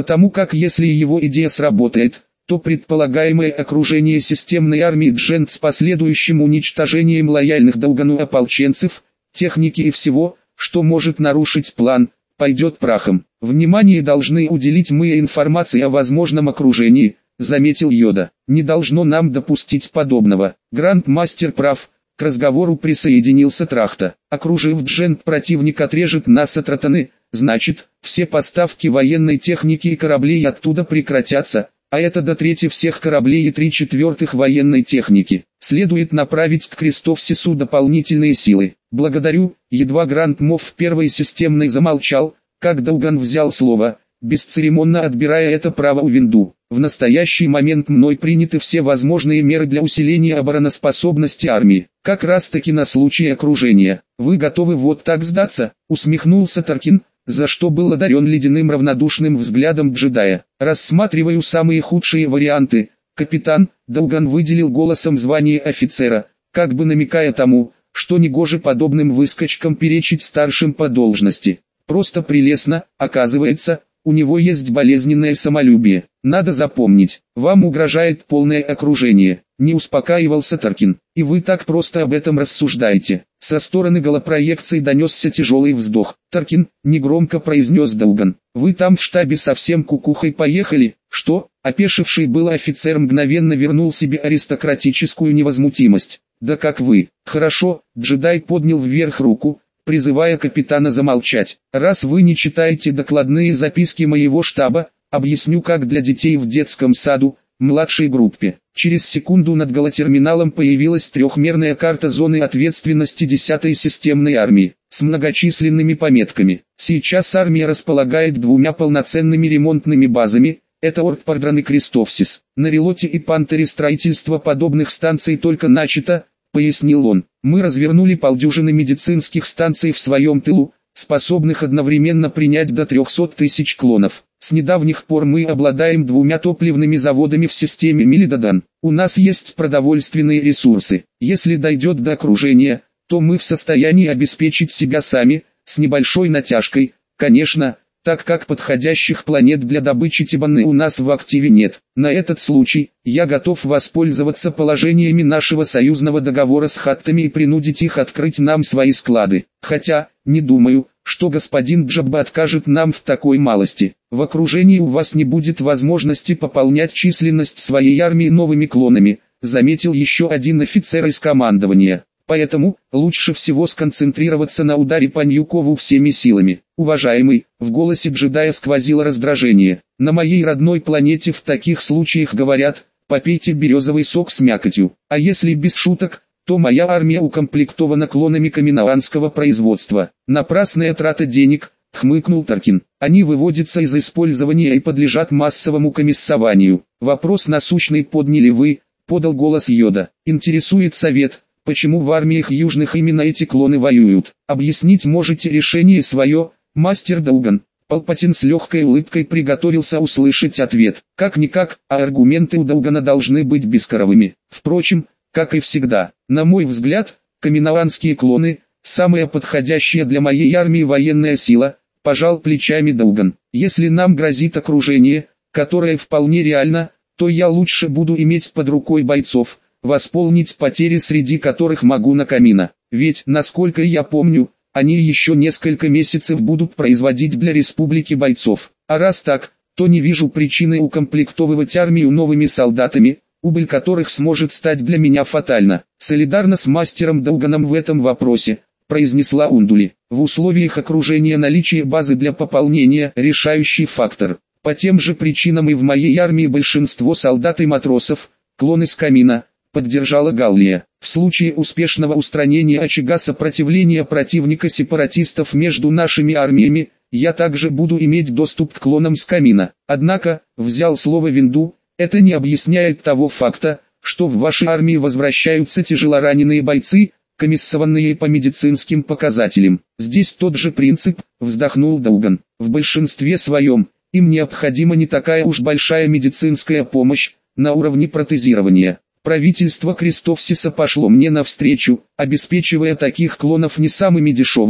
Потому как если его идея сработает, то предполагаемое окружение системной армии Джент с последующим уничтожением лояльных Долгану ополченцев, техники и всего, что может нарушить план, пойдет прахом. Внимание должны уделить мы информации о возможном окружении, заметил Йода. Не должно нам допустить подобного. Грандмастер прав. К разговору присоединился Трахта. Окружив Джент, противник отрежет нас от Ротаны, значит, все поставки военной техники и кораблей оттуда прекратятся, а это до трети всех кораблей и 3/4 военной техники. Следует направить к Крестовсису дополнительные силы. Благодарю. Едва Гранд-Мофф первой системной замолчал, как Долган взял слово, бесцеремонно отбирая это право у Винду. В настоящий момент мной приняты все возможные меры для усиления обороноспособности армии. Как раз таки на случай окружения. Вы готовы вот так сдаться? Усмехнулся Таркин, за что был одарен ледяным равнодушным взглядом джедая. Рассматриваю самые худшие варианты. Капитан, Долган выделил голосом звание офицера, как бы намекая тому, что негоже подобным выскочкам перечить старшим по должности. Просто прелестно, оказывается, у него есть болезненное самолюбие. Надо запомнить, вам угрожает полное окружение. Не успокаивался Таркин. И вы так просто об этом рассуждаете. Со стороны голопроекции донесся тяжелый вздох. Таркин, негромко произнес Долган. Вы там в штабе совсем кукухой поехали? Что? Опешивший был офицер мгновенно вернул себе аристократическую невозмутимость. Да как вы. Хорошо, джедай поднял вверх руку, призывая капитана замолчать. Раз вы не читаете докладные записки моего штаба, объясню как для детей в детском саду, младшей группе. Через секунду над голотерминалом появилась трехмерная карта зоны ответственности 10-й системной армии, с многочисленными пометками. Сейчас армия располагает двумя полноценными ремонтными базами, это Ортпордран и Крестовсис. На Релоте и Пантере строительство подобных станций только начато, пояснил он. Мы развернули полдюжины медицинских станций в своем тылу, способных одновременно принять до 300 тысяч клонов. С недавних пор мы обладаем двумя топливными заводами в системе Милидадан. У нас есть продовольственные ресурсы. Если дойдет до окружения, то мы в состоянии обеспечить себя сами, с небольшой натяжкой, конечно, так как подходящих планет для добычи Тибаны у нас в активе нет. На этот случай, я готов воспользоваться положениями нашего союзного договора с хаттами и принудить их открыть нам свои склады. Хотя, не думаю, что господин Джабба откажет нам в такой малости. В окружении у вас не будет возможности пополнять численность своей армии новыми клонами, заметил еще один офицер из командования. Поэтому, лучше всего сконцентрироваться на ударе по Ньюкову всеми силами. Уважаемый, в голосе джедая сквозило раздражение. На моей родной планете в таких случаях говорят, попейте березовый сок с мякотью. А если без шуток, то моя армия укомплектована клонами каминаанского производства. Напрасная трата денег, хмыкнул Таркин. Они выводятся из использования и подлежат массовому комиссованию. Вопрос насущный подняли вы, подал голос Йода. Интересует совет. Почему в армиях южных именно эти клоны воюют? Объяснить можете решение свое, мастер Долган. Палпатин с легкой улыбкой приготовился услышать ответ. Как-никак, а аргументы у Долгана должны быть бескоровыми. Впрочем, как и всегда, на мой взгляд, каминаанские клоны – самая подходящая для моей армии военная сила, пожал плечами Долган. Если нам грозит окружение, которое вполне реально, то я лучше буду иметь под рукой бойцов, восполнить потери, среди которых могу на Камина. Ведь, насколько я помню, они еще несколько месяцев будут производить для республики бойцов. А раз так, то не вижу причины укомплектовывать армию новыми солдатами, убыль которых сможет стать для меня фатальна. Солидарно с мастером Долганом в этом вопросе, произнесла Ундули. В условиях окружения наличие базы для пополнения – решающий фактор. По тем же причинам и в моей армии большинство солдат и матросов – клоны с Камина, поддержала Галлия. В случае успешного устранения очага сопротивления противника сепаратистов между нашими армиями, я также буду иметь доступ к клонам с Камина. Однако, взял слово Винду, это не объясняет того факта, что в вашей армии возвращаются тяжелораненые бойцы, комиссованные по медицинским показателям. Здесь тот же принцип, вздохнул Долган. В большинстве своем, им необходима не такая уж большая медицинская помощь, на уровне протезирования. Правительство Крестовсиса пошло мне навстречу, обеспечивая таких клонов не самыми дешевыми,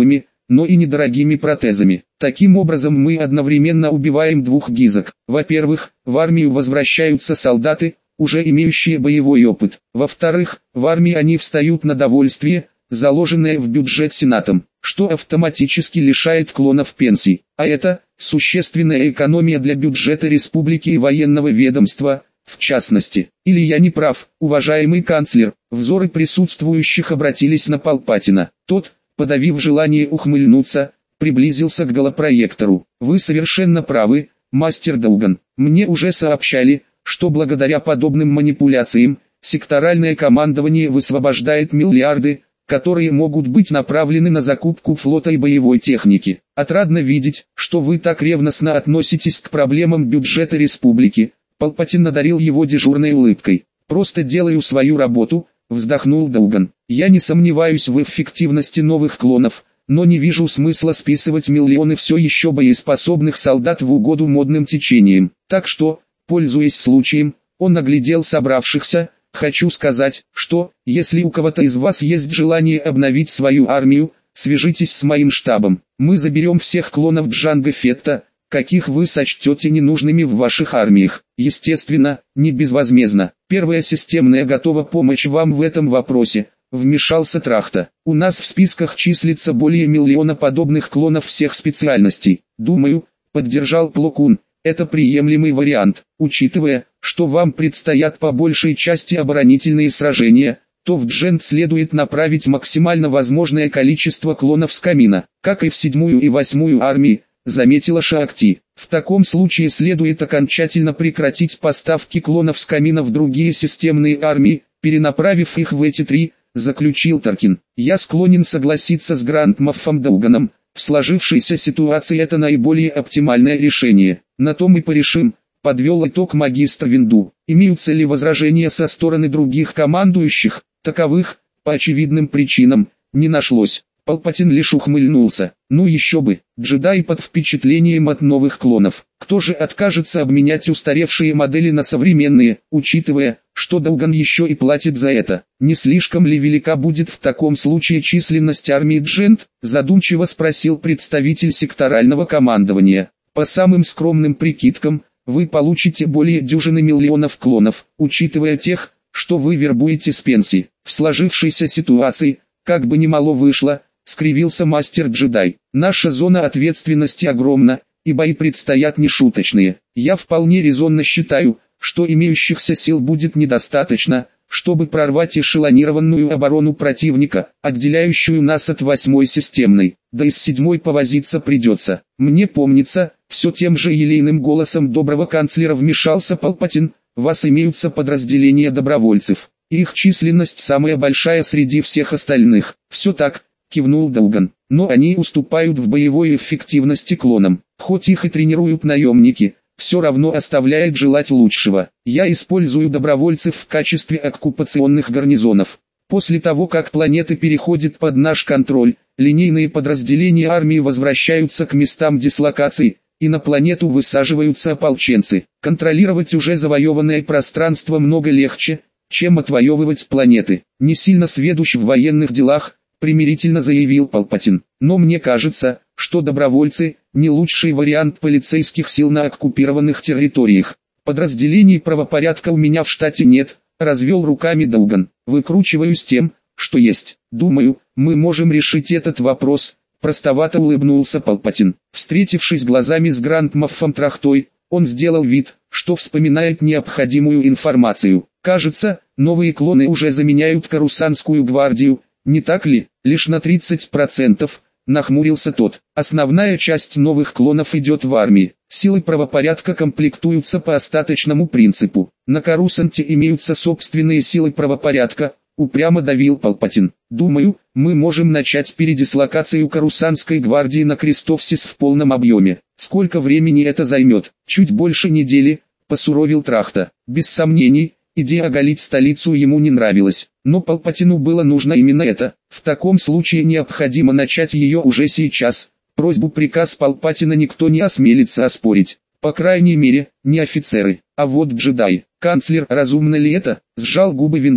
но и недорогими протезами. Таким образом мы одновременно убиваем двух гизок. Во-первых, в армию возвращаются солдаты, уже имеющие боевой опыт. Во-вторых, в армии они встают на довольствие, заложенное в бюджет Сенатом, что автоматически лишает клонов пенсий. А это существенная экономия для бюджета республики и военного ведомства, в частности. Или я не прав, уважаемый канцлер? Взоры присутствующих обратились на Палпатина. Тот, подавив желание ухмыльнуться, приблизился к голопроектору. Вы совершенно правы, мастер Долган. Мне уже сообщали, что благодаря подобным манипуляциям, секторальное командование высвобождает миллиарды, которые могут быть направлены на закупку флота и боевой техники. Отрадно видеть, что вы так ревностно относитесь к проблемам бюджета республики. Палпатин одарил его дежурной улыбкой. «Просто делаю свою работу», — вздохнул Долган. «Я не сомневаюсь в эффективности новых клонов, но не вижу смысла списывать миллионы все еще боеспособных солдат в угоду модным течениям. Так что, пользуясь случаем, он оглядел собравшихся. Хочу сказать, что, если у кого-то из вас есть желание обновить свою армию, свяжитесь с моим штабом. Мы заберем всех клонов Джанго Фетта, каких вы сочтете ненужными в ваших армиях. Естественно, не безвозмездно. Первая системная готова помочь вам в этом вопросе», — вмешался Трахта. «У нас в списках числится более миллиона подобных клонов всех специальностей. Думаю», — поддержал Плокун, — «это приемлемый вариант, учитывая, что вам предстоят по большей части оборонительные сражения, то в Джент следует направить максимально возможное количество клонов с камина, как и в 7-ю и 8-ю армии», — заметила Шаакти. «В таком случае следует окончательно прекратить поставки клонов с камина в другие системные армии, перенаправив их в эти три», — заключил Таркин. «Я склонен согласиться с Гранд Моффом Долганом. В сложившейся ситуации это наиболее оптимальное решение. На том и порешим», — подвел итог магистр Винду. «Имеются ли возражения со стороны других командующих?» Таковых, по очевидным причинам, не нашлось. Палпатин лишь ухмыльнулся. Ну еще бы, джедаи под впечатлением от новых клонов. Кто же откажется обменять устаревшие модели на современные, учитывая, что Долган еще и платит за это? Не слишком ли велика будет в таком случае численность армии Джент? Задумчиво спросил представитель секторального командования. По самым скромным прикидкам, вы получите более дюжины миллионов клонов, учитывая тех, что вы вербуете с пенсии. В сложившейся ситуации, как бы ни мало вышло, скривился мастер-джедай. Наша зона ответственности огромна, и бои предстоят нешуточные. Я вполне резонно считаю, что имеющихся сил будет недостаточно, чтобы прорвать эшелонированную оборону противника, отделяющую нас от 8-й системной. Да и с 7-й повозиться придется. Мне помнится, все тем же елейным голосом доброго канцлера вмешался Палпатин, вас имеются подразделения добровольцев. Их численность самая большая среди всех остальных. Все так, кивнул Долган. Но они уступают в боевой эффективности клонам. Хоть их и тренируют наемники, все равно оставляет желать лучшего. Я использую добровольцев в качестве оккупационных гарнизонов. После того, как планеты переходят под наш контроль, линейные подразделения армии возвращаются к местам дислокации, и на планету высаживаются ополченцы. Контролировать уже завоеванное пространство много легче, чем отвоевывать планеты. Не сильно сведущ в военных делах, примирительно заявил Палпатин. Но мне кажется, что добровольцы – не лучший вариант полицейских сил на оккупированных территориях. Подразделений правопорядка у меня в штате нет, развел руками Долган. Выкручиваюсь тем, что есть. Думаю, мы можем решить этот вопрос. Простовато улыбнулся Палпатин. Встретившись глазами с Гранд Моффом Трахтой, он сделал вид, что вспоминает необходимую информацию. Кажется, новые клоны уже заменяют Корусанскую гвардию, не так ли? Лишь на 30%, нахмурился тот. Основная часть новых клонов идет в армии. Силы правопорядка комплектуются по остаточному принципу. На Корусанте имеются собственные силы правопорядка, упрямо давил Палпатин. Думаю, мы можем начать передислокацию Корусанской гвардии на Кристофсис в полном объеме. Сколько времени это займет? Чуть больше недели, посуровил Трахта. Без сомнений, идея оголить столицу ему не нравилась. Но Палпатину было нужно именно это. В таком случае необходимо начать ее уже сейчас. Просьбу-приказ Палпатина никто не осмелится оспорить. По крайней мере, не офицеры, а вот джедаи. Канцлер, разумно ли это? Сжал губы Винду.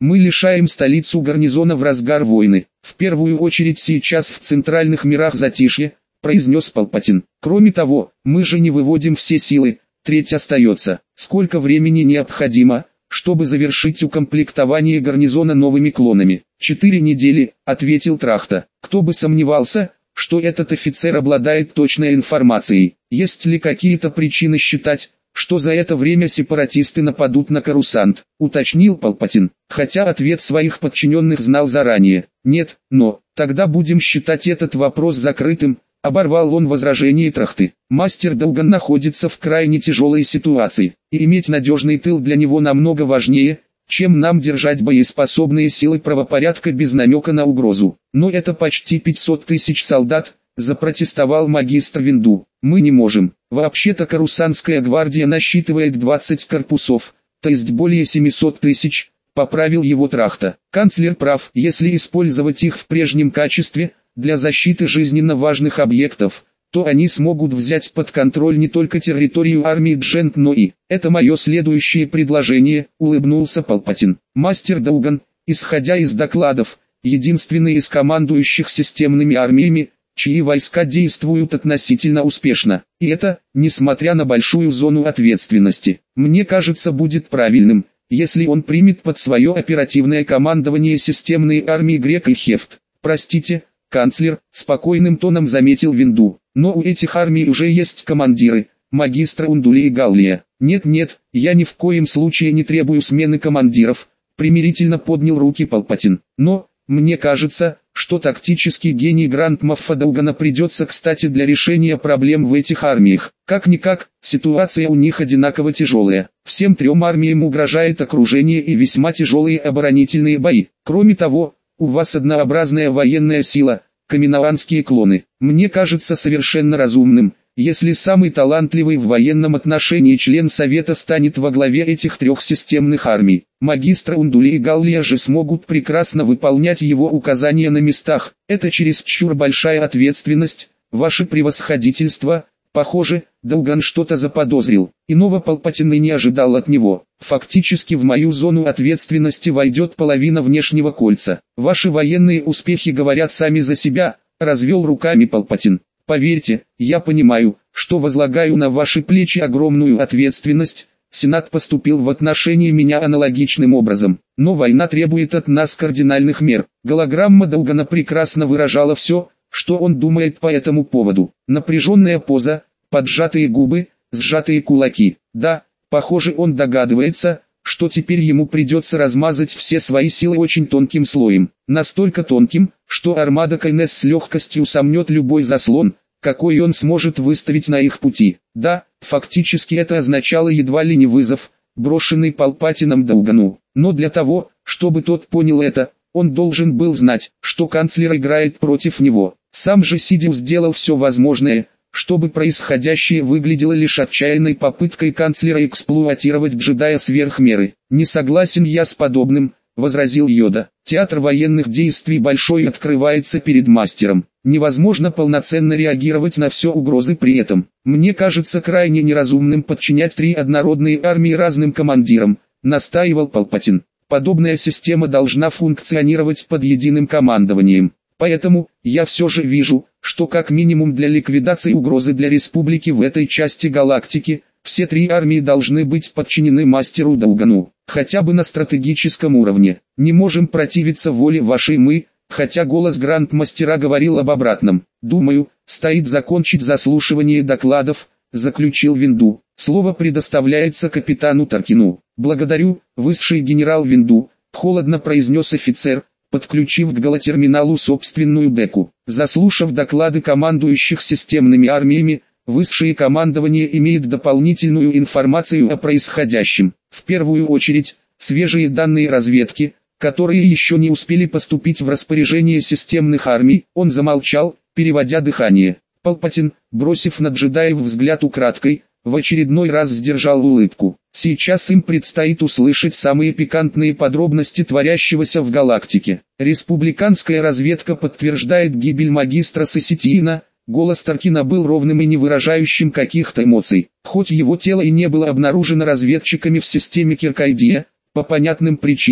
Мы лишаем столицу гарнизона в разгар войны. В первую очередь сейчас в центральных мирах затишье, произнес Палпатин. Кроме того, мы же не выводим все силы, треть остается. Сколько времени необходимо, чтобы завершить укомплектование гарнизона новыми клонами? 4 недели, ответил Трахта. Кто бы сомневался, что этот офицер обладает точной информацией. Есть ли какие-то причины считать, что за это время сепаратисты нападут на Корусант, уточнил Палпатин, хотя ответ своих подчиненных знал заранее. Нет, но, тогда будем считать этот вопрос закрытым, оборвал он возражение Трахты. Мастер Долган находится в крайне тяжелой ситуации, и иметь надежный тыл для него намного важнее, чем нам держать боеспособные силы правопорядка без намека на угрозу. Но это почти 500 тысяч солдат, запротестовал магистр Винду. Мы не можем. Вообще-то Корусантская гвардия насчитывает 20 корпусов, то есть более 700 тысяч, поправил его Трахта. Канцлер прав, если использовать их в прежнем качестве, для защиты жизненно важных объектов, то они смогут взять под контроль не только территорию армии Джент, но и... Это мое следующее предложение, улыбнулся Палпатин. Мастер Долган, исходя из докладов, единственный из командующих системными армиями, чьи войска действуют относительно успешно. И это, несмотря на большую зону ответственности. Мне кажется, будет правильным, если он примет под свое оперативное командование системные армии Грек и Хефт. Простите, канцлер, спокойным тоном заметил Винду, но у этих армий уже есть командиры, магистра Ундули и Галлия. Нет, я ни в коем случае не требую смены командиров, примирительно поднял руки Палпатин. Но, мне кажется, что тактический гений Гранд Моффа Долгана придется кстати для решения проблем в этих армиях. Как-никак, ситуация у них одинаково тяжелая. Всем 3 армиям угрожает окружение и весьма тяжелые оборонительные бои. Кроме того, у вас однообразная военная сила, каминоанские клоны. Мне кажется совершенно разумным, если самый талантливый в военном отношении член Совета станет во главе этих 3 системных армий. Магистр Ундули и Галлия же смогут прекрасно выполнять его указания на местах. Это чересчур большая ответственность, ваше превосходительство. Похоже, Долган что-то заподозрил. Иного Палпатин и не ожидал от него. Фактически в мою зону ответственности войдет половина внешнего кольца. Ваши военные успехи говорят сами за себя, развел руками Палпатин. Поверьте, я понимаю, что возлагаю на ваши плечи огромную ответственность. Сенат поступил в отношении меня аналогичным образом. Но война требует от нас кардинальных мер. Голограмма Долгана прекрасно выражала все, что он думает по этому поводу. Напряженная поза, поджатые губы, сжатые кулаки. Да, похоже, он догадывается, что теперь ему придется размазать все свои силы очень тонким слоем. Настолько тонким, что армада Кайнес с легкостью сомнет любой заслон, какой он сможет выставить на их пути. Да, фактически это означало едва ли не вызов, брошенный Палпатином Долгану. Но для того, чтобы тот понял это, он должен был знать, что канцлер играет против него. Сам же Сидиус сделал все возможное, чтобы происходящее выглядело лишь отчаянной попыткой канцлера эксплуатировать джедая сверх меры. «Не согласен я с подобным», — возразил Йода. «Театр военных действий большой открывается перед мастером. Невозможно полноценно реагировать на все угрозы при этом. Мне кажется крайне неразумным подчинять 3 однородные армии разным командирам», — настаивал Палпатин. «Подобная система должна функционировать под единым командованием. Поэтому, я все же вижу, что как минимум для ликвидации угрозы для республики в этой части галактики, все 3 армии должны быть подчинены мастеру Долгану, хотя бы на стратегическом уровне. Не можем противиться воле вашей мы, хотя голос Гранд-мастера говорил об обратном. Думаю, стоит закончить заслушивание докладов», — заключил Винду. «Слово предоставляется капитану Таркину». «Благодарю, высший генерал Винду», — холодно произнес офицер, подключив к голотерминалу собственную деку. Заслушав доклады командующих системными армиями, высшее командование имеет дополнительную информацию о происходящем. В первую очередь, свежие данные разведки, которые еще не успели поступить в распоряжение системных армий. Он замолчал, переводя дыхание. Палпатин, бросив на джедаев взгляд украдкой, в очередной раз сдержал улыбку. Сейчас им предстоит услышать самые пикантные подробности творящегося в галактике. Республиканская разведка подтверждает гибель магистра Сеситиина. Голос Таркина был ровным и не выражающим каких-то эмоций. Хоть его тело и не было обнаружено разведчиками в системе Киркайдия, по понятным причинам,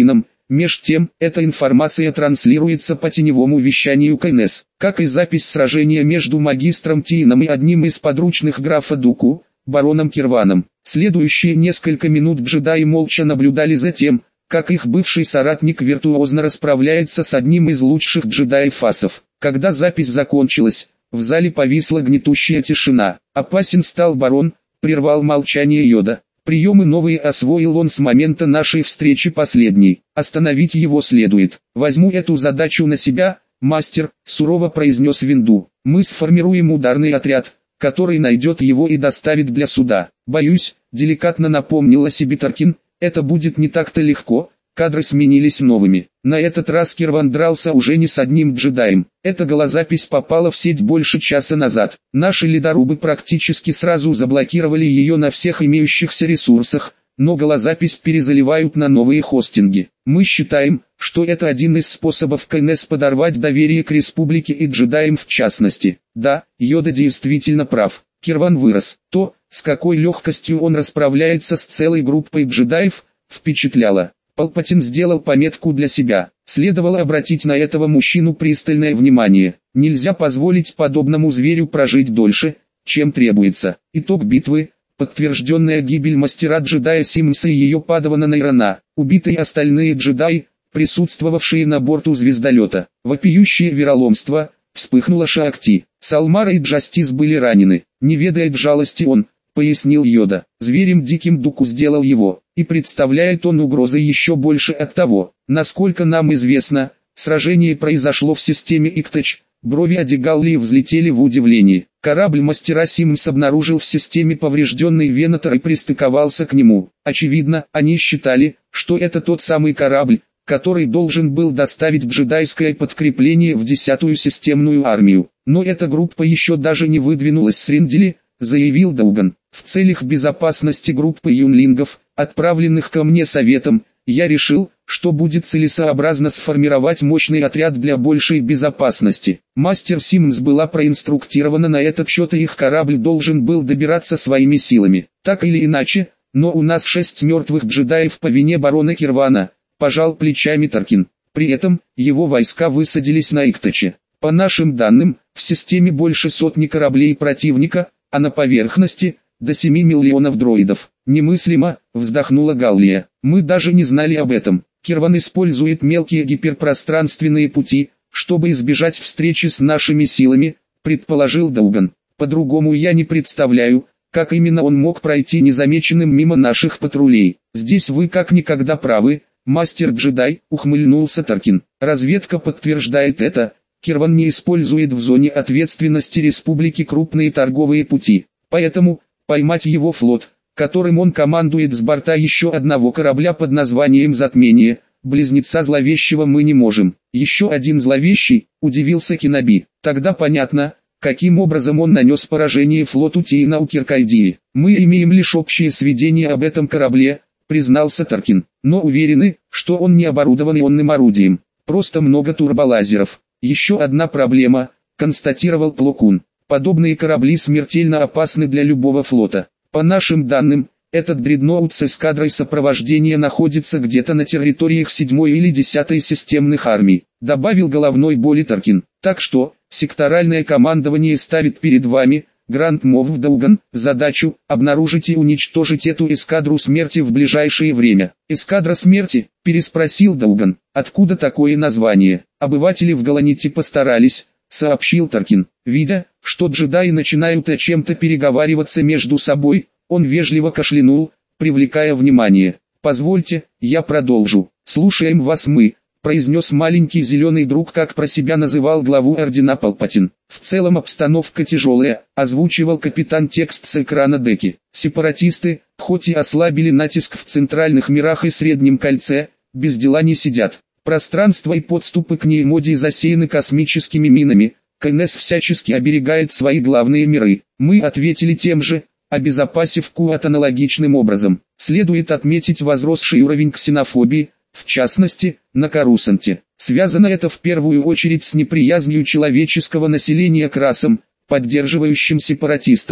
Меж тем, эта информация транслируется по теневому вещанию КНС, как и запись сражения между магистром Тиином и одним из подручных графа Дуку, бароном Кирваном. Следующие несколько минут джедаи молча наблюдали за тем, как их бывший соратник виртуозно расправляется с одним из лучших джедаев-асов. Когда запись закончилась, в зале повисла гнетущая тишина. «Опасен стал барон», — прервал молчание Йода. «Приемы новые освоил он с момента нашей встречи последней. Остановить его следует. Возьму эту задачу на себя, мастер», — сурово произнес Винду. «Мы сформируем ударный отряд, который найдет его и доставит для суда. Боюсь», — деликатно напомнила себе Таркин, — «это будет не так-то легко». Кадры сменились новыми. На этот раз Кирван дрался уже не с одним джедаем. Эта голозапись попала в сеть больше часа назад. Наши ледорубы практически сразу заблокировали ее на всех имеющихся ресурсах, но голозапись перезаливают на новые хостинги. Мы считаем, что это один из способов КНС подорвать доверие к республике и джедаям в частности. Да, Йода действительно прав. Кирван вырос. То, с какой легкостью он расправляется с целой группой джедаев, впечатляло. Палпатин сделал пометку для себя. Следовало обратить на этого мужчину пристальное внимание. Нельзя позволить подобному зверю прожить дольше, чем требуется. Итог битвы. Подтвержденная гибель мастера-джедая Симмса и ее падавана Найрона. Убиты остальные джедаи, присутствовавшие на борту звездолета. Вопиющее вероломство. Вспыхнула Шаакти. Салмара и Джастис были ранены. Не ведает жалости он, пояснил Йода. Зверем диким Дуку сделал его, и представляет он угрозы еще больше от того. Насколько нам известно, сражение произошло в системе Иктач. Брови Адигаллии взлетели в удивлении. Корабль мастера Симмс обнаружил в системе поврежденный Венатор и пристыковался к нему. Очевидно, они считали, что это тот самый корабль, который должен был доставить джедайское подкрепление в 10-ю системную армию. Но эта группа еще даже не выдвинулась с Риндели, заявил Дауган. В целях безопасности группы юнлингов, отправленных ко мне советом, я решил, что будет целесообразно сформировать мощный отряд для большей безопасности. Мастер Симмс была проинструктирована на этот счет, и их корабль должен был добираться своими силами. Так или иначе, но у нас 6 мертвых джедаев по вине барона Кирвана, пожал плечами Таркин. При этом, его войска высадились на Иктаче. По нашим данным, в системе больше сотни кораблей противника, а на поверхности – до 7 миллионов дроидов. Немыслимо, вздохнула Галлия. Мы даже не знали об этом. Кирван использует мелкие гиперпространственные пути, чтобы избежать встречи с нашими силами, предположил Дауган. По-другому я не представляю, как именно он мог пройти незамеченным мимо наших патрулей. Здесь вы как никогда правы, мастер-джедай, ухмыльнулся Таркин. Разведка подтверждает это. Кирван не использует в зоне ответственности республики крупные торговые пути. Поэтому поймать его флот, которым он командует с борта еще одного корабля под названием «Затмение», близнеца зловещего, мы не можем. Еще один зловещий, удивился Кеноби. Тогда понятно, каким образом он нанес поражение флоту Тиина у Киркайдии. Мы имеем лишь общее сведения об этом корабле, признался Таркин, но уверены, что он не оборудован ионным орудием. Просто много турболазеров. Еще одна проблема, констатировал Пло Кун. Подобные корабли смертельно опасны для любого флота. По нашим данным, этот дредноут с эскадрой сопровождения находится где-то на территориях 7-й или 10-й системных армий, добавил головной боли Таркин. Так что, секторальное командование ставит перед вами, Гранд Мов Дауган, задачу обнаружить и уничтожить эту эскадру смерти в ближайшее время. Эскадра смерти, переспросил Дауган. Откуда такое название? Обыватели в Галаните постарались, сообщил Таркин. Видя, что джедаи начинают о чем-то переговариваться между собой, он вежливо кашлянул, привлекая внимание. «Позвольте, я продолжу. Слушаем вас мы», — произнес маленький зеленый друг, как про себя называл главу ордена Палпатин. «В целом обстановка тяжелая», — озвучивал капитан текст с экрана деки. «Сепаратисты, хоть и ослабили натиск в центральных мирах и Среднем кольце, без дела не сидят. Пространство и подступы к Неимоди засеяны космическими минами. КНС всячески оберегает свои главные миры. Мы ответили тем же, обезопасив Куат аналогичным образом. Следует отметить возросший уровень ксенофобии, в частности, на Корусанте. Связано это в первую очередь с неприязнью человеческого населения к расам, поддерживающим сепаратистов.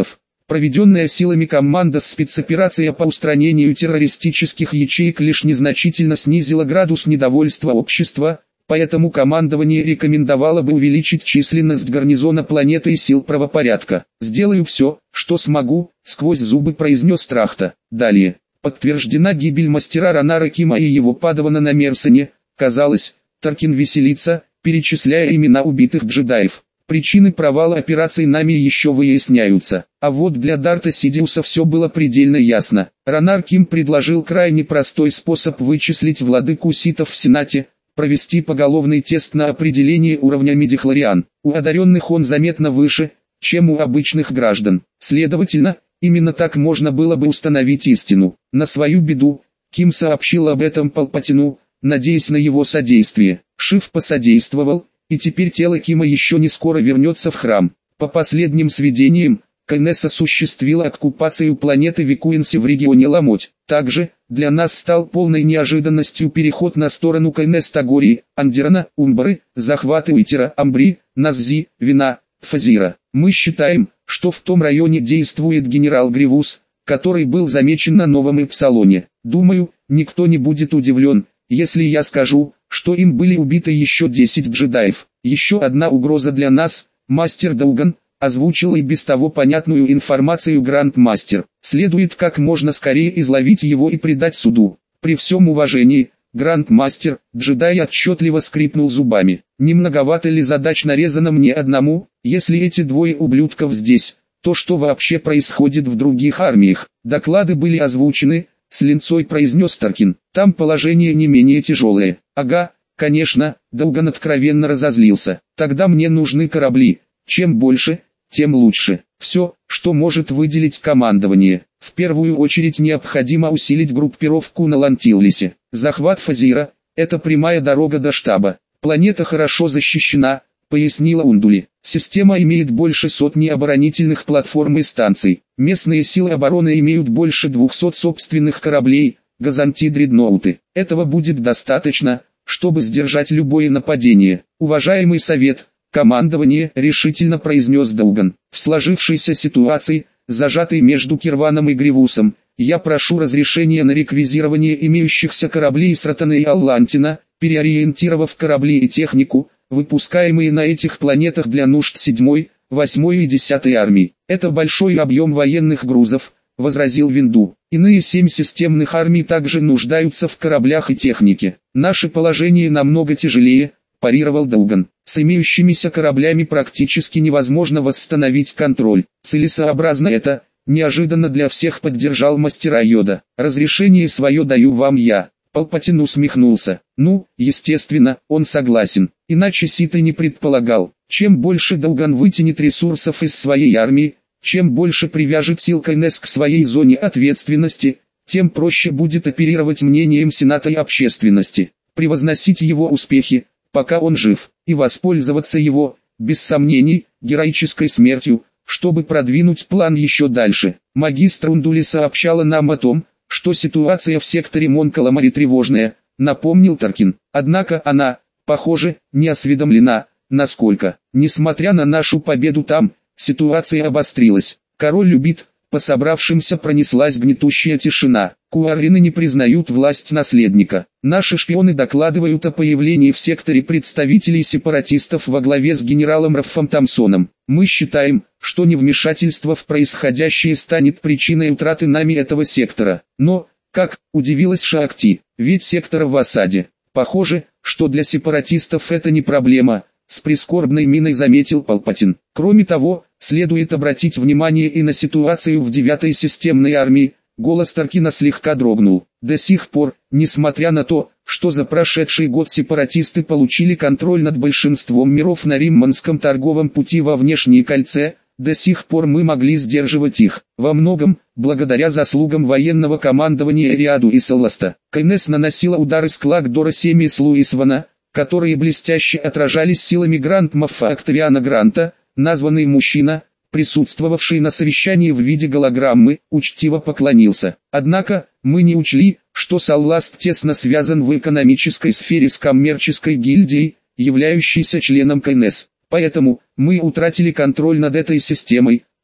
Проведенная силами команда спецоперация по устранению террористических ячеек лишь незначительно снизила градус недовольства общества, поэтому командование рекомендовало бы увеличить численность гарнизона планеты и сил правопорядка. «Сделаю все, что смогу», — сквозь зубы произнес Трахта. Далее. Подтверждена гибель мастера Ронара Кима и его падавана на Мерсоне. Казалось, Таркин веселится, перечисляя имена убитых джедаев. Причины провала операции нами еще выясняются. А вот для Дарта Сидиуса все было предельно ясно. Ронар Ким предложил крайне простой способ вычислить владыку ситов в Сенате, провести поголовный тест на определение уровня мидихлориан. У одаренных он заметно выше, чем у обычных граждан. Следовательно, именно так можно было бы установить истину. На свою беду, Ким сообщил об этом Палпатину, надеясь на его содействие. Шиф посодействовал, и теперь тело Кима еще не скоро вернется в храм. По последним сведениям, КНС осуществила оккупацию планеты Викуинси в регионе Ламоть. Также, для нас стал полной неожиданностью переход на сторону КНС Тагории, Андерана, Умбары, захваты Уитера, Амбри, Наззи, Вина, Фазира. Мы считаем, что в том районе действует генерал Гривус, который был замечен на новом Эпсалоне. Думаю, никто не будет удивлен, если я скажу, что им были убиты еще 10 джедаев. Еще одна угроза для нас, мастер Дауган, озвучил и без того понятную информацию Гранд-мастер. Следует как можно скорее изловить его и предать суду. При всем уважении, Гранд-мастер, джедай отчетливо скрипнул зубами. Не многовато ли задач нарезано мне одному, если эти двое ублюдков здесь, то что вообще происходит в других армиях? Доклады были озвучены, с линцой произнес Таркин. Там положение не менее тяжелое. Ага, конечно, Дауган откровенно разозлился. Тогда мне нужны корабли. Чем больше, тем лучше. Все, что может выделить командование. В первую очередь необходимо усилить группировку на Лантиллисе. Захват Фазира – это прямая дорога до штаба. Планета хорошо защищена, пояснила Ундули. Система имеет больше сотни оборонительных платформ и станций. Местные силы обороны имеют больше 200 собственных кораблей, газанти-дредноуты. Этого будет достаточно, чтобы сдержать любое нападение. Уважаемый совет, командование, решительно произнес Дауган. В сложившейся ситуации, зажатой между Кирваном и Гривусом, я прошу разрешения на реквизирование имеющихся кораблей с Ротаны и Аллантина, переориентировав корабли и технику, выпускаемые на этих планетах для нужд 7-й, 8-й и 10-й армий. Это большой объем военных грузов, возразил Винду. Иные 7 системных армий также нуждаются в кораблях и технике. Наше положение намного тяжелее, парировал Дауган. С имеющимися кораблями практически невозможно восстановить контроль. Целесообразно это, неожиданно для всех поддержал мастера Йода. Разрешение свое даю вам я. Палпатин усмехнулся. Ну, естественно, он согласен. Иначе Сит и не предполагал. Чем больше Дауган вытянет ресурсов из своей армии, чем больше привяжет сил КНС к своей зоне ответственности, тем проще будет оперировать мнением Сената и общественности, превозносить его успехи, пока он жив, и воспользоваться его, без сомнений, героической смертью, чтобы продвинуть план еще дальше. Магистр Ундули сообщала нам о том, что ситуация в секторе Мон-Каламари тревожная, напомнил Таркин. Однако она, похоже, не осведомлена, насколько. Несмотря на нашу победу там, ситуация обострилась. Король любит, по собравшимся пронеслась гнетущая тишина. Куаррины не признают власть наследника. Наши шпионы докладывают о появлении в секторе представителей сепаратистов во главе с генералом Раффом Томпсоном. Мы считаем, что невмешательство в происходящее станет причиной утраты нами этого сектора. Но, как, удивилась Шаакти, ведь сектор в осаде. Похоже, что для сепаратистов это не проблема, с прискорбной миной заметил Палпатин. Кроме того, следует обратить внимание и на ситуацию в 9-й системной армии. Голос Таркина слегка дрогнул. До сих пор, несмотря на то, что за прошедший год сепаратисты получили контроль над большинством миров на Римманском торговом пути во внешнее кольце, до сих пор мы могли сдерживать их. Во многом, благодаря заслугам военного командования Риаду и Салласта. КНС наносила удары с Клакдора 7 и с Луисвана, которые блестяще отражались силами Гранд-Моффа Октавиана Гранта. Названный мужчина, присутствовавший на совещании в виде голограммы, учтиво поклонился. Однако, мы не учли, что Салласт тесно связан в экономической сфере с коммерческой гильдией, являющейся членом КНС. Поэтому, мы утратили контроль над этой системой,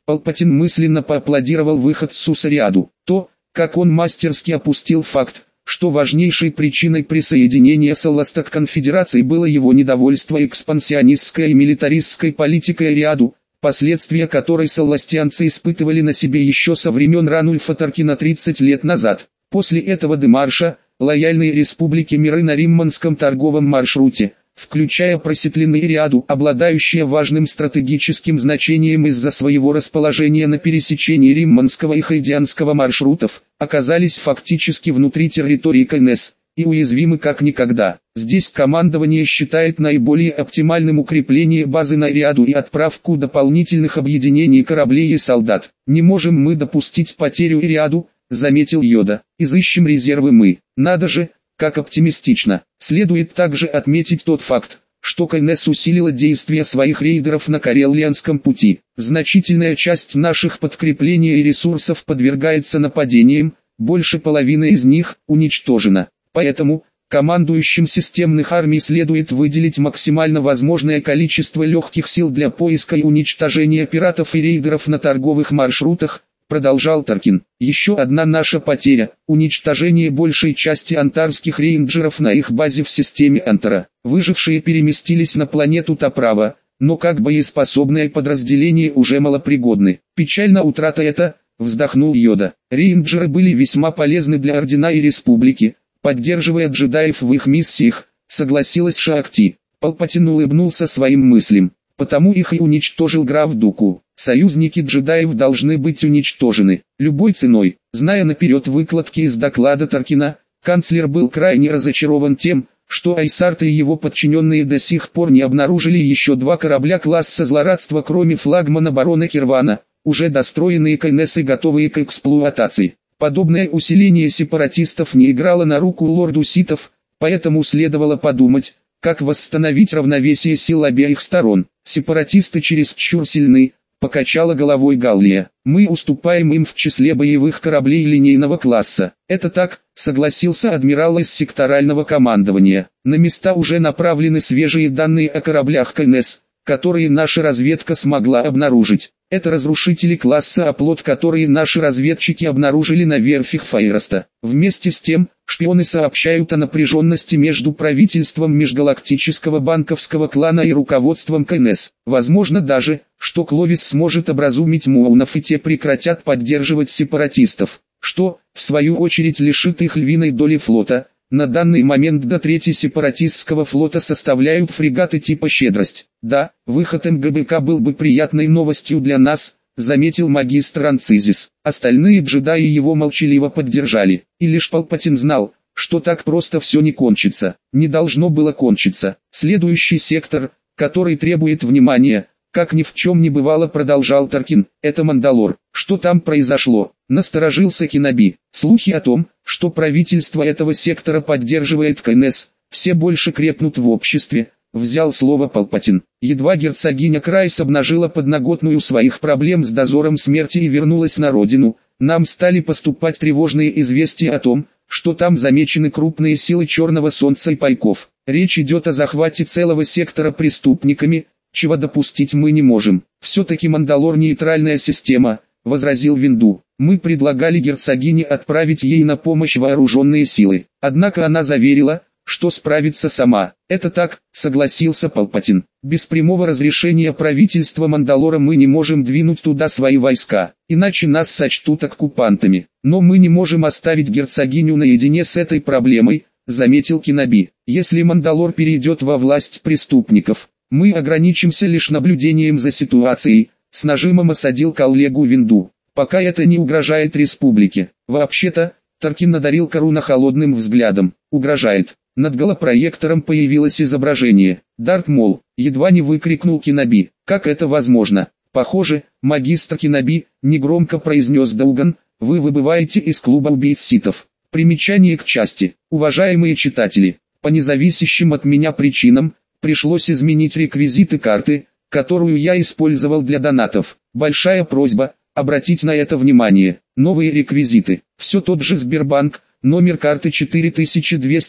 Палпатин мысленно поаплодировал выходцу Сариаду. То, как он мастерски опустил факт, что важнейшей причиной присоединения Салласта к конфедерации было его недовольство экспансионистской и милитаристской политикой Ариаду, последствия которой салластианцы испытывали на себе еще со времен Ранульфа Таркина 30 лет назад. После этого демарша, лояльные республики миры на римманском торговом маршруте, включая просветленные Ариаду, обладающие важным стратегическим значением из-за своего расположения на пересечении римманского и хайдианского маршрутов, оказались фактически внутри территории КНС и уязвимы как никогда. Здесь командование считает наиболее оптимальным укрепление базы на Ариаду и отправку дополнительных объединений кораблей и солдат. «Не можем мы допустить потерю Ариаду», — заметил Йода. «Изыщем резервы мы». Надо же, как оптимистично. Следует также отметить тот факт, что КНС усилила действия своих рейдеров на Карелианском пути. Значительная часть наших подкреплений и ресурсов подвергается нападениям, больше половины из них уничтожена. Поэтому, командующим системных армий следует выделить максимально возможное количество легких сил для поиска и уничтожения пиратов и рейдеров на торговых маршрутах, продолжал Таркин. Еще одна наша потеря – уничтожение большей части антарских рейнджеров на их базе в системе Антара. Выжившие переместились на планету Таправа, но как боеспособное подразделение уже малопригодны. Печальна утрата эта, вздохнул Йода. Рейнджеры были весьма полезны для Ордена и Республики, поддерживая джедаев в их миссиях, согласилась Шаакти. Палпатин улыбнулся своим мыслям. Потому их и уничтожил граф Дуку. Союзники джедаев должны быть уничтожены, любой ценой. Зная наперед выкладки из доклада Таркина, канцлер был крайне разочарован тем, что Айсарт и его подчиненные до сих пор не обнаружили еще 2 корабля класса злорадства, кроме флагмана барона Кирвана, уже достроенные КНС и готовые к эксплуатации. Подобное усиление сепаратистов не играло на руку лорду Ситов, поэтому следовало подумать, как восстановить равновесие сил обеих сторон. Сепаратисты чересчур сильны, покачала головой Галлия. Мы уступаем им в числе боевых кораблей линейного класса. Это так, согласился адмирал из секторального командования. На места уже направлены свежие данные о кораблях КНС, которые наша разведка смогла обнаружить. Это разрушители класса «Оплот», которые наши разведчики обнаружили на верфях Фаероста. Вместе с тем, шпионы сообщают о напряженности между правительством межгалактического банковского клана и руководством КНС. Возможно даже, что Кловис сможет образумить муонов и те прекратят поддерживать сепаратистов, что, в свою очередь, лишит их львиной доли флота. На данный момент до трети сепаратистского флота составляют фрегаты типа «Щедрость». Да, выход МГБК был бы приятной новостью для нас, заметил магистр Анцизис. Остальные джедаи его молчаливо поддержали. И лишь Палпатин знал, что так просто все не кончится. Не должно было кончиться. Следующий сектор, который требует внимания, как ни в чем не бывало, продолжал Таркин, это Мандалор. Что там произошло? Насторожился Кеноби. Слухи о том, что правительство этого сектора поддерживает КНС, все больше крепнут в обществе, взял слово Палпатин. Едва герцогиня Крайс обнажила подноготную своих проблем с дозором смерти и вернулась на родину, нам стали поступать тревожные известия о том, что там замечены крупные силы Черного Солнца и Пайков. Речь идет о захвате целого сектора преступниками, чего допустить мы не можем. Все-таки Мандалор нейтральная система, возразил Винду. Мы предлагали герцогине отправить ей на помощь вооруженные силы. Однако она заверила, что справится сама. Это так, согласился Палпатин. Без прямого разрешения правительства Мандалора мы не можем двинуть туда свои войска, иначе нас сочтут оккупантами. Но мы не можем оставить герцогиню наедине с этой проблемой, заметил Кеноби. Если Мандалор перейдет во власть преступников, мы ограничимся лишь наблюдением за ситуацией, с нажимом осадил коллегу Винду. Пока это не угрожает республике. Вообще-то, Таркин надарил Коруна холодным взглядом. Угрожает. Над голопроектором появилось изображение. Дарт Мол, едва не выкрикнул Кеноби. Как это возможно? Похоже, магистр Кеноби, негромко произнес Дауган, вы выбываете из клуба убийц Ситов. Примечание к части. Уважаемые читатели, по независящим от меня причинам, пришлось изменить реквизиты карты, которую я использовал для донатов. Большая просьба обратить на это внимание. Новые реквизиты. Все тот же Сбербанк, номер карты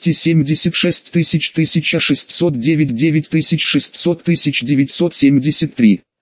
4276 1609 9600 1973.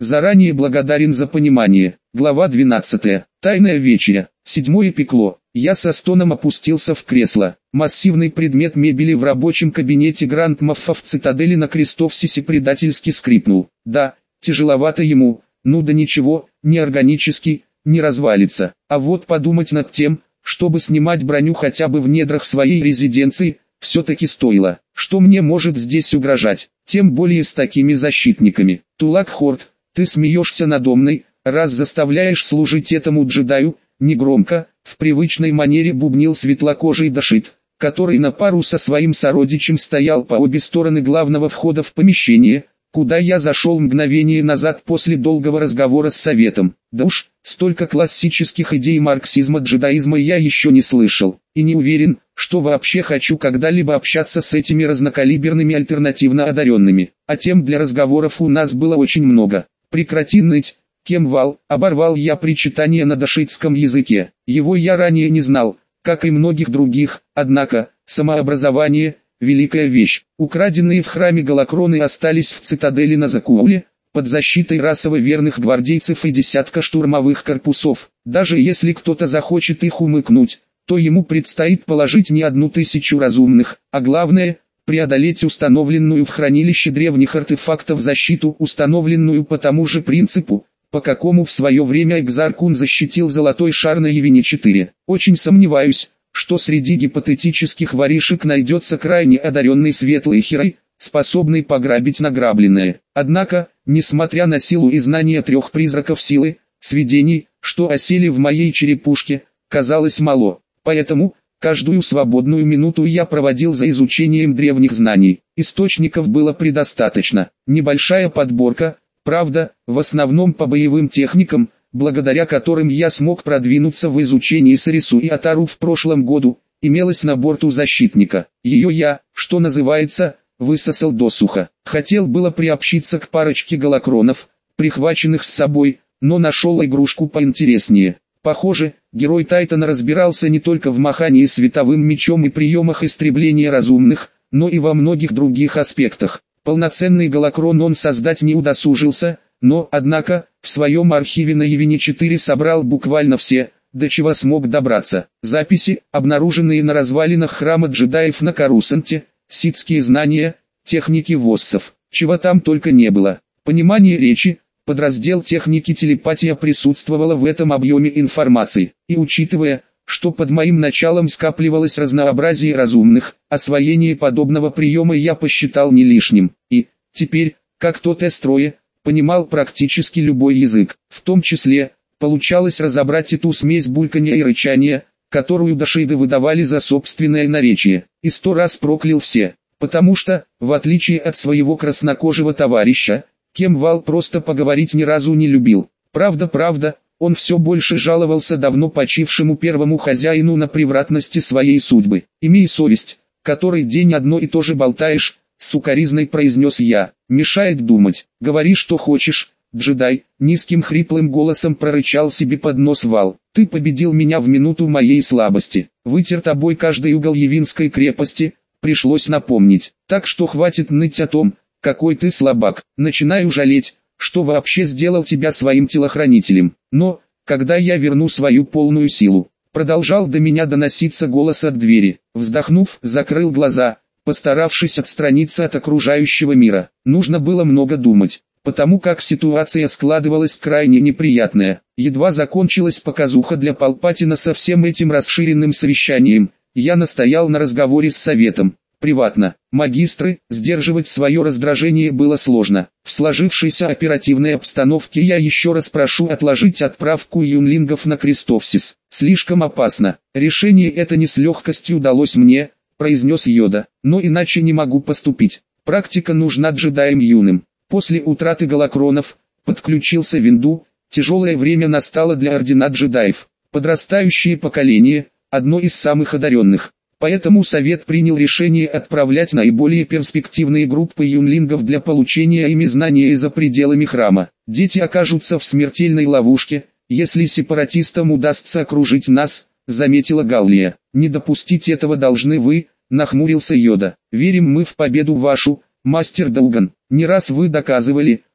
Заранее благодарен за понимание. Глава 12. Тайная вечеря. 7 пекло. Я со стоном опустился в кресло. Массивный предмет мебели в рабочем кабинете Гранд Маффа в цитадели на Крестовсисе предательски скрипнул. Да, тяжеловато ему, ну да ничего, не органический, не развалится. А вот подумать над тем, чтобы снимать броню хотя бы в недрах своей резиденции, все-таки стоило. Что мне может здесь угрожать, тем более с такими защитниками. Тулак Хорд, ты смеешься надо мной, раз заставляешь служить этому джедаю, негромко, в привычной манере бубнил светлокожий Дашит, который на пару со своим сородичем стоял по обе стороны главного входа в помещение, куда я зашел мгновение назад после долгого разговора с советом. Да уж, столько классических идей марксизма-джедаизма я еще не слышал, и не уверен, что вообще хочу когда-либо общаться с этими разнокалиберными альтернативно одаренными, а тем для разговоров у нас было очень много. Прекрати ныть, Кемвал, оборвал я причитание на дашитском языке. Его я ранее не знал, как и многих других, однако, самообразование – великая вещь. Украденные в храме голокроны остались в цитадели на Закууле, под защитой расово верных гвардейцев и десятка штурмовых корпусов. Даже если кто-то захочет их умыкнуть, то ему предстоит положить не 1000 разумных, а главное – преодолеть установленную в хранилище древних артефактов защиту, установленную по тому же принципу, по какому в свое время Экзаркун защитил золотой шар на Явине-4. Очень сомневаюсь, что среди гипотетических воришек найдется крайне одаренный светлый херой, способный пограбить награбленное. Однако, несмотря на силу и знания 3 призраков силы, сведений, что осели в моей черепушке, казалось мало. Поэтому, каждую свободную минуту я проводил за изучением древних знаний. Источников было предостаточно. Небольшая подборка, правда, в основном по боевым техникам, благодаря которым я смог продвинуться в изучении Сарису и Атару в прошлом году, имелась на борту защитника. Ее я, что называется, высосал досуха. Хотел было приобщиться к парочке голокронов, прихваченных с собой, но нашел игрушку поинтереснее. Похоже, герой Тайтана разбирался не только в махании световым мечом и приемах истребления разумных, но и во многих других аспектах. Полноценный голокрон он создать не удосужился, но, однако, в своем архиве на Явине-4 собрал буквально все, до чего смог добраться. Записи, обнаруженные на развалинах храма джедаев на Карусанте, ситские знания, техники воссов, чего там только не было. Понимание речи, подраздел техники телепатия присутствовало в этом объеме информации, и учитывая, что под моим началом скапливалось разнообразие разумных, освоение подобного приема я посчитал не лишним, и, теперь, как тот эстрое, понимал практически любой язык, в том числе, получалось разобрать и ту смесь бульканья и рычания, которую дашиды выдавали за собственное наречие, и 100 раз проклял все, потому что, в отличие от своего краснокожего товарища, Кемвал просто поговорить ни разу не любил. Правда, он все больше жаловался давно почившему первому хозяину на превратности своей судьбы. «Имей совесть, который день одно и то же болтаешь», — сукоризной произнес я. «Мешает думать. Говори, что хочешь, джедай», — низким хриплым голосом прорычал себе под нос Вал. «Ты победил меня в минуту моей слабости. Вытер тобой каждый угол Явинской крепости», — пришлось напомнить. «Так что хватит ныть о том, какой ты слабак. Начинаю жалеть, что вообще сделал тебя своим телохранителем. Но, когда я верну свою полную силу», продолжал до меня доноситься голос от двери. Вздохнув, закрыл глаза, постаравшись отстраниться от окружающего мира. Нужно было много думать, потому как ситуация складывалась крайне неприятная. Едва закончилась показуха для Палпатина со всем этим расширенным совещанием, я настоял на разговоре с советом. Приватно. Магистры, сдерживать свое раздражение было сложно. В сложившейся оперативной обстановке я еще раз прошу отложить отправку юнлингов на Крестовсис. Слишком опасно. Решение это не с легкостью удалось мне, произнес Йода, но иначе не могу поступить. Практика нужна джедаям юным. После утраты голокронов, подключился Винду, тяжелое время настало для ордена джедаев. Подрастающее поколение, одно из самых одаренных. Поэтому Совет принял решение отправлять наиболее перспективные группы юнлингов для получения ими знания за пределами храма. Дети окажутся в смертельной ловушке, если сепаратистам удастся окружить нас, заметила Галлия. Не допустить этого должны вы, нахмурился Йода. Верим мы в победу вашу, мастер Дауган. Не раз вы доказывали,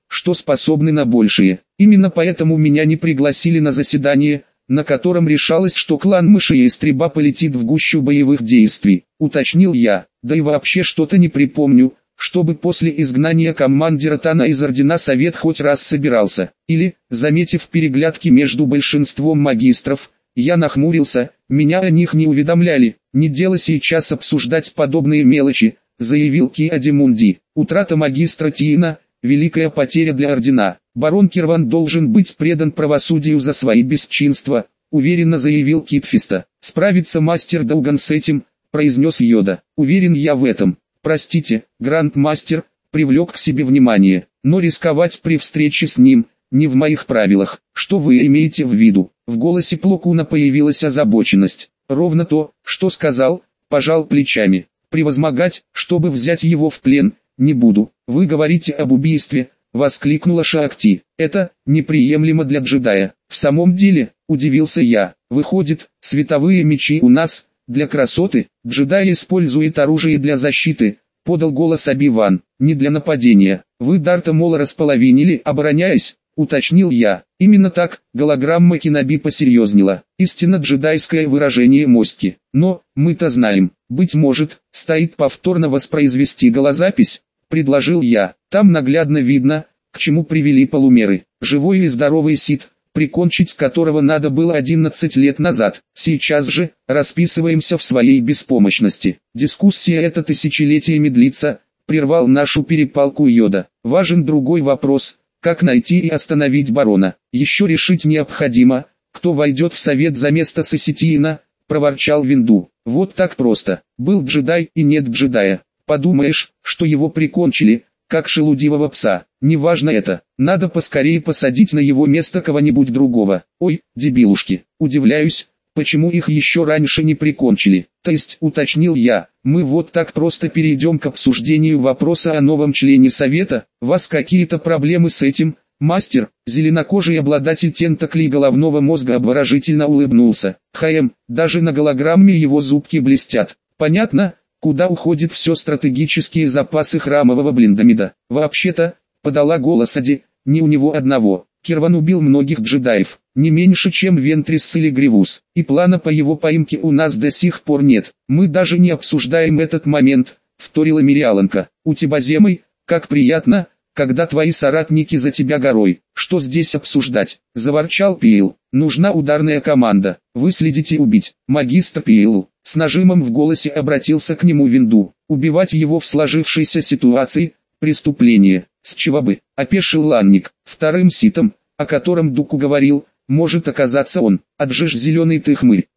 что способны на большее. Именно поэтому меня не пригласили на заседание, на котором решалось, что клан Мыши-Ястреба полетит в гущу боевых действий, уточнил я. Да и вообще что-то не припомню, чтобы после изгнания командира Тана из Ордена Совет хоть раз собирался. Или, заметив переглядки между большинством магистров, я нахмурился, меня о них не уведомляли. Не дело сейчас обсуждать подобные мелочи, заявил Киадимунди. Утрата магистра Тиина – великая потеря для Ордена. Барон Кирван должен быть предан правосудию за свои бесчинства, уверенно заявил Китфиста. Справится мастер Долган с этим, произнес Йода. Уверен я в этом. Простите, Гранд-мастер, привлек к себе внимание, но рисковать при встрече с ним не в моих правилах. Что вы имеете в виду? В голосе Плокуна появилась озабоченность. Ровно то, что сказал, пожал плечами. Превозмогать, чтобы взять его в плен, не буду. Вы говорите об убийстве, воскликнула Шаакти. Это неприемлемо для джедая. В самом деле, удивился я. Выходит, световые мечи у нас для красоты. Джедай использует оружие для защиты, подал голос Оби-Ван. Не для нападения. Вы Дарта Мола располовинили, обороняясь, уточнил я. Именно так, голограмма Кеноби посерьезнела. Истинно джедайское выражение мостки. Но, мы-то знаем, быть может, стоит повторно воспроизвести голозапись, предложил я. Там наглядно видно, к чему привели полумеры. Живой и здоровый Сith, прикончить которого надо было 11 лет назад. Сейчас же, расписываемся в своей беспомощности. Дискуссия эта тысячелетиями длится, прервал нашу перепалку Йода. Важен другой вопрос, как найти и остановить барона. Еще решить необходимо, кто войдет в совет за место Сеситиина, проворчал Винду. Вот так просто. Был джедай и нет джедая. Подумаешь, что его прикончили, как шелудивого пса. Неважно это, надо поскорее посадить на его место кого-нибудь другого. Ой, дебилушки, удивляюсь, почему их еще раньше не прикончили. То есть, уточнил я, мы вот так просто перейдем к обсуждению вопроса о новом члене совета? Вас какие-то проблемы с этим, мастер? Зеленокожий обладатель тентаклей головного мозга обворожительно улыбнулся. Даже на голограмме его зубки блестят. Понятно, куда уходят все стратегические запасы храмового блиндамида. Вообще-то, подала голос Ади, не у него одного. Кирван убил многих джедаев, не меньше чем Вентрис или Гривус, и плана по его поимке у нас до сих пор нет. Мы даже не обсуждаем этот момент, вторила Мириаланка. У тебя земой, как приятно, когда твои соратники за тебя горой. Что здесь обсуждать? Заворчал Пиил. Нужна ударная команда. Выследите убить. Магистр Пиил. С нажимом в голосе обратился к нему Винду. Убивать его в сложившейся ситуации – преступление. С чего бы? Опешил Ланник. Вторым ситом, о котором Дуку говорил, может оказаться он. Отжишь зеленый ты хмырь.